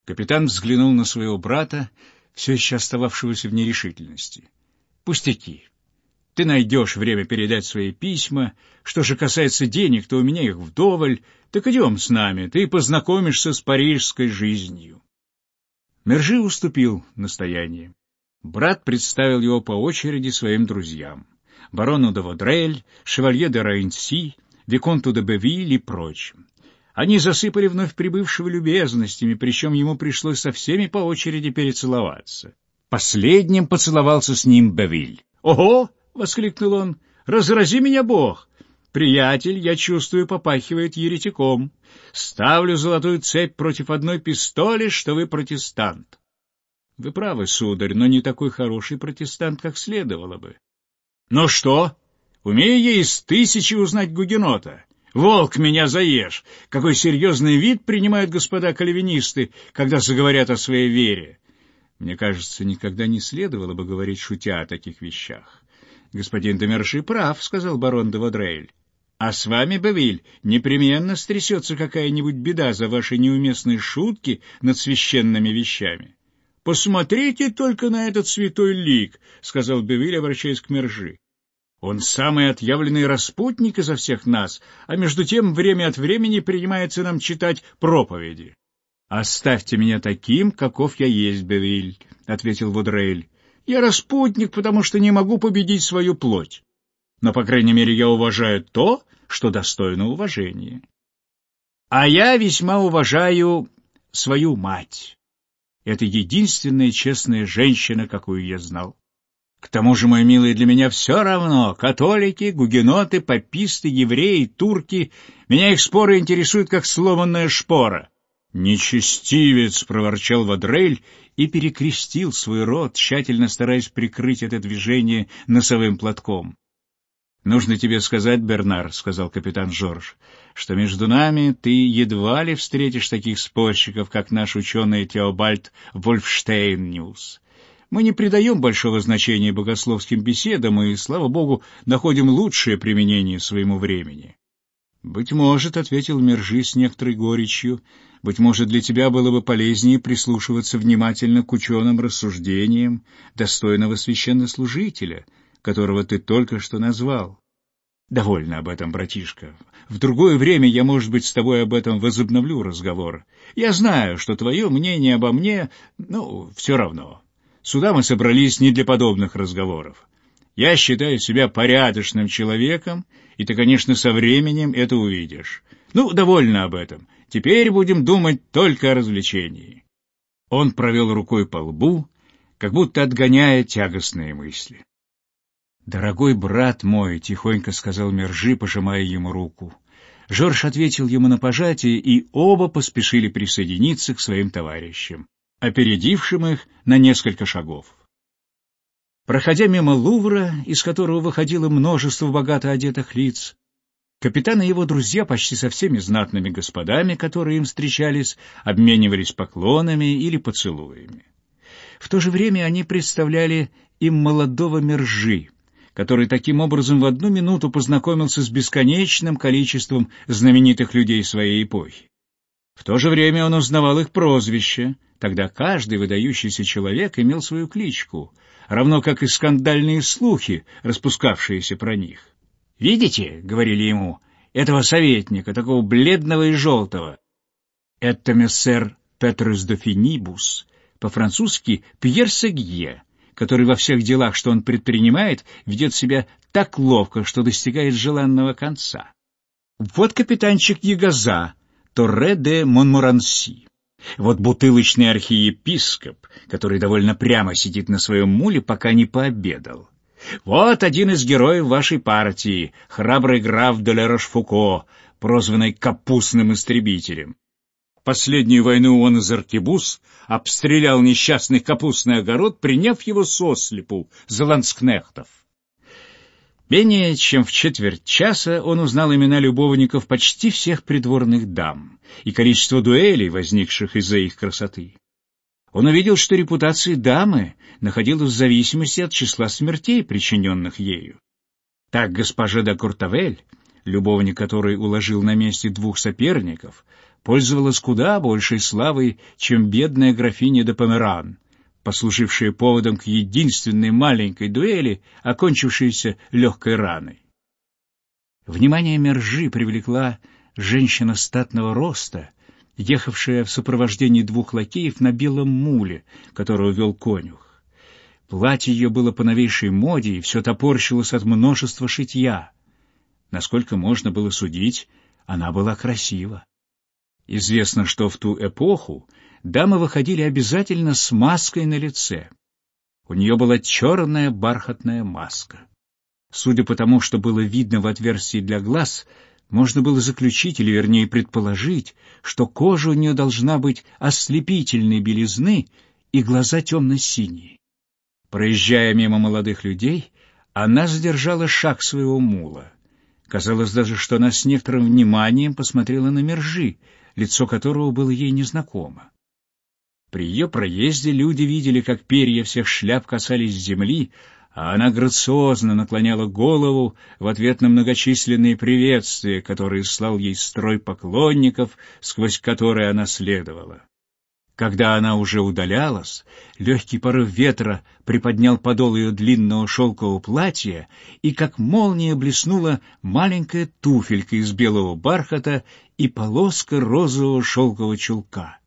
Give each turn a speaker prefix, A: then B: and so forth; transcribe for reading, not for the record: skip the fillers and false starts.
A: Капитан взглянул на своего брата, все еще остававшегося в нерешительности. «Пустяки. Ты найдешь время передать свои письма. Что же касается денег, то у меня их вдоволь. Так идем с нами, ты познакомишься с парижской жизнью». Мержи уступил настоянию. Брат представил его по очереди своим друзьям: барону де Вадрель, шевалье де Рейнси, виконту де Бевиль и прочим. Они засыпали вновь прибывшего любезностями, причем ему пришлось со всеми по очереди перецеловаться. Последним поцеловался с ним Бевиль. «Ого!» — воскликнул он. «Разрази меня Бог! Приятель, я чувствую, попахивает еретиком. Ставлю золотую цепь против одной пистоли, что вы протестант». «Вы правы, сударь, но не такой хороший протестант, как следовало бы». «Ну что? Умею я из 1000 узнать гугенота. Волк, меня заешь! Какой серьезный вид принимают господа кальвинисты, когда заговорят о своей вере!» «Мне кажется, никогда не следовало бы говорить шутя о таких вещах». «Господин де Мерши прав», — сказал барон де Вадрель. «А с вами, Бевиль, непременно стрясется какая-нибудь беда за ваши неуместные шутки над священными вещами». «Посмотрите только на этот святой лик», — сказал Бевиль, обращаясь к Мержи. «Он самый отъявленный распутник изо всех нас, а между тем время от времени принимается нам читать проповеди». «Оставьте меня таким, каков я есть, Бевиль», — ответил Вадрель. «Я распутник, потому что не могу победить свою плоть. Но, по крайней мере, я уважаю то, что достойно уважения. А я весьма уважаю свою мать. Это единственная честная женщина, какую я знал. К тому же, мой милый, для меня все равно: католики, гугеноты, паписты, евреи, турки. Меня их споры интересуют, как сломанная шпора». «Нечестивец!» — проворчал Вадрель и перекрестил свой рот, тщательно стараясь прикрыть это движение носовым платком. «Нужно тебе сказать, Бернар, — сказал капитан Жорж, — что между нами ты едва ли встретишь таких спорщиков, как наш ученый Теобальд Вольфштейн-Ньюс. Мы не придаем большого значения богословским беседам и, слава богу, находим лучшее применение своему времени». «Быть может, — ответил Мержи с некоторой горечью, — быть может, для тебя было бы полезнее прислушиваться внимательно к ученым рассуждениям достойного священнослужителя, которого ты только что назвал. Довольно об этом, братишка. В другое время я, может быть, с тобой об этом возобновлю разговор. Я знаю, что твое мнение обо мне, все равно. Сюда мы собрались не для подобных разговоров. Я считаю себя порядочным человеком, и ты, конечно, со временем это увидишь. Довольно об этом. Теперь будем думать только о развлечении». Он провел рукой по лбу, как будто отгоняя тягостные мысли. «Дорогой брат мой», — тихонько сказал Мержи, пожимая ему руку. Жорж ответил ему на пожатие, и оба поспешили присоединиться к своим товарищам, опередившим их на несколько шагов. Проходя мимо Лувра, из которого выходило множество богато одетых лиц, капитан и его друзья почти со всеми знатными господами, которые им встречались, обменивались поклонами или поцелуями. В то же время они представляли им молодого Мержи, который таким образом в одну минуту познакомился с бесконечным количеством знаменитых людей своей эпохи. В то же время он узнавал их прозвища, тогда каждый выдающийся человек имел свою кличку, равно как и скандальные слухи, распускавшиеся про них. «Видите, — говорили ему, — этого советника, такого бледного и желтого? Это мессер Петрус де Финибус, по-французски Пьер Сегье, который во всех делах, что он предпринимает, ведет себя так ловко, что достигает желанного конца. Вот капитанчик Егоза, Торре де Монморанси. Вот бутылочный архиепископ, который довольно прямо сидит на своем муле, пока не пообедал. Вот один из героев вашей партии, храбрый граф де ла Рошфуко, прозванный капустным истребителем. В последнюю войну он из аркебуз обстрелял несчастный капустный огород, приняв его сослепу за ландскнехтов. Менее чем в четверть часа он узнал имена любовников почти всех придворных дам и количество дуэлей, возникших из-за их красоты. Он увидел, что репутация дамы находилась в зависимости от числа смертей, причиненных ею. Так госпожа де Куртавель, любовник которой уложил на месте 2 соперников, пользовалась куда большей славой, чем бедная графиня де Померан, послужившая поводом к единственной маленькой дуэли, окончившейся легкой раной. Внимание Мержи привлекла женщина статного роста, ехавшая в сопровождении 2 лакеев на белом муле, которого вел конюх. Платье ее было по новейшей моде и все топорщилось от множества шитья. Насколько можно было судить, она была красива. Известно, что в ту эпоху дамы выходили обязательно с маской на лице. У нее была черная бархатная маска. Судя по тому, что было видно в отверстии для глаз, можно было заключить, или вернее предположить, что кожа у нее должна быть ослепительной белизны и глаза темно-синие. Проезжая мимо молодых людей, она задержала шаг своего мула. Казалось даже, что она с некоторым вниманием посмотрела на Мержи, лицо которого было ей незнакомо. При ее проезде люди видели, как перья всех шляп касались земли, а она грациозно наклоняла голову в ответ на многочисленные приветствия, которые слал ей строй поклонников, сквозь которые она следовала. Когда она уже удалялась, легкий порыв ветра приподнял подол ее длинного шелкового платья, и как молния блеснула маленькая туфелька из белого бархата и полоска розового шелкового чулка.